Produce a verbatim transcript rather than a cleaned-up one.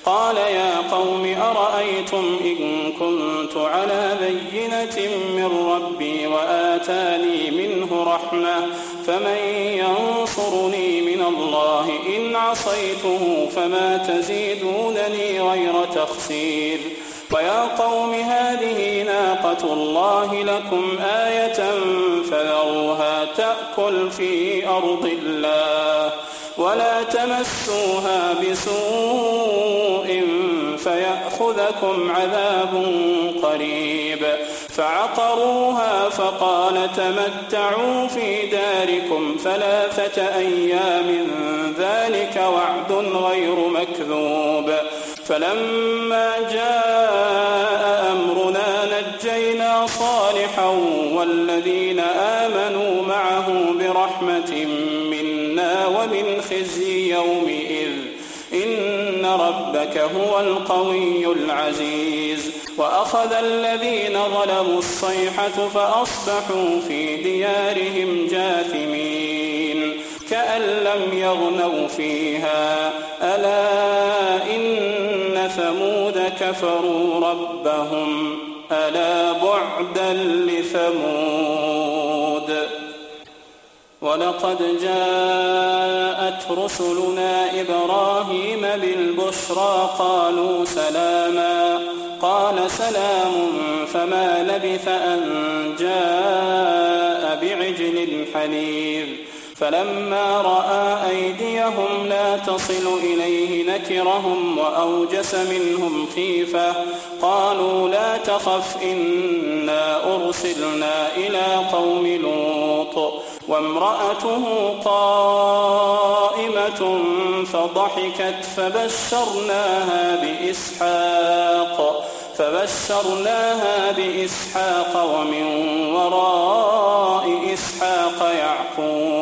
قال يا قوم أرأيتم إن كنت على بينة من ربي وآتاني منه رحمة فمن ينصرني من الله إن عصيته فما تزيدونني غير تخسير ويا قوم هذه ناقة الله لكم آية فذروها تأكل في أرض الله ولا تمسوها بسوء فيأخذكم عذاب قريب فعقروها فقال تمتعوا في داركم ثلاثة أيام ذلك وعد غير مكذوب فلما جاء أمرنا نجينا صالحا والذين آمنوا معه برحمة منا ومن خزي يومئذ إن ربك هو القوي العزيز وأخذ الذين ظلموا الصيحة فأصبحوا في ديارهم جاثمين كأن لم يغنوا فيها ألا إن ثمود كفروا ربهم ألا بعدا لثمود ولقد جاءت رسلنا إبراهيم بالبشرى قالوا سلاما قال سلام فما لبث أن جاء بعجل حنيذ فلما رأى أيديهم لا تصل إليه نكرهم وأوجس منهم خيفة قالوا لا تخف إنا أرسلنا إلى قوم لوط وامرأته قائمة فضحكت فبشرناها بإسحاق فبشرناها بإسحاق ومن وراء إسحاق يعقوب